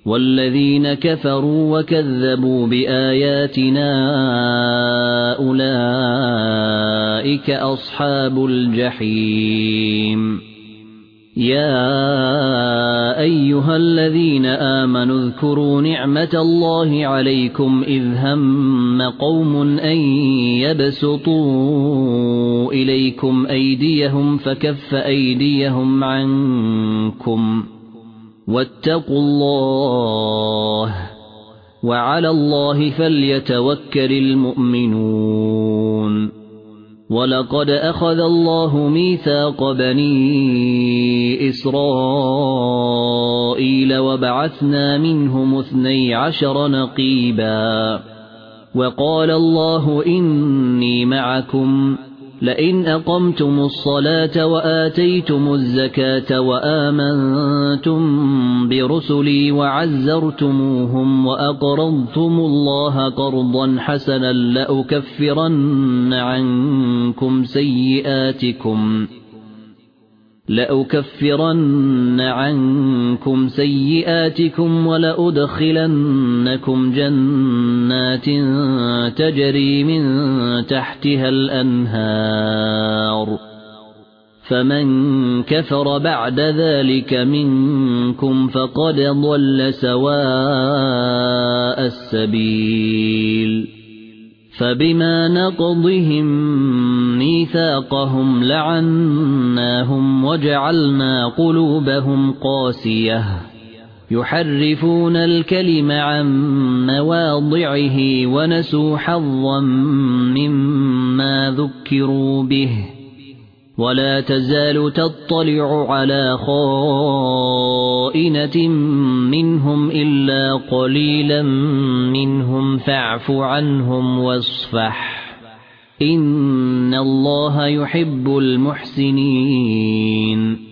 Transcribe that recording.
والذين كفروا وكذبوا بآياتنا أولئك أصحاب الجحيم يا أيها الذين آمنوا اذكروا نعمة الله عليكم إذ هم قوم أن يبسطوا إليكم أيديهم فكف أيديهم عنكم واتقوا الله وعلى الله فليتوكل المؤمنون ولقد أخذ الله ميثاق بني إسرائيل وبعثنا منهم 12 نقيبا وقال الله إني معكم لئن أقمتم الصلاة وآتيتم الزكاة وآمنتم برسلي وعزرتموهم وأقرضتم الله قرضا حسنا لأكفرن عنكم سيئاتكم ولأدخلنكم جنات تجري من تحتها الأنهار فمن كفر بعد ذلك منكم فقد ضل سواء السبيل فبما نقضهم ميثاقهم لعناهم وجعلنا قلوبهم قاسية يحرفون الكلم عن مواضعه ونسوا حظا مما ذكروا به ولا تزال تطلع على خائنة منهم إلا قليلا منهم فاعف عنهم واصفح إن الله يحب المحسنين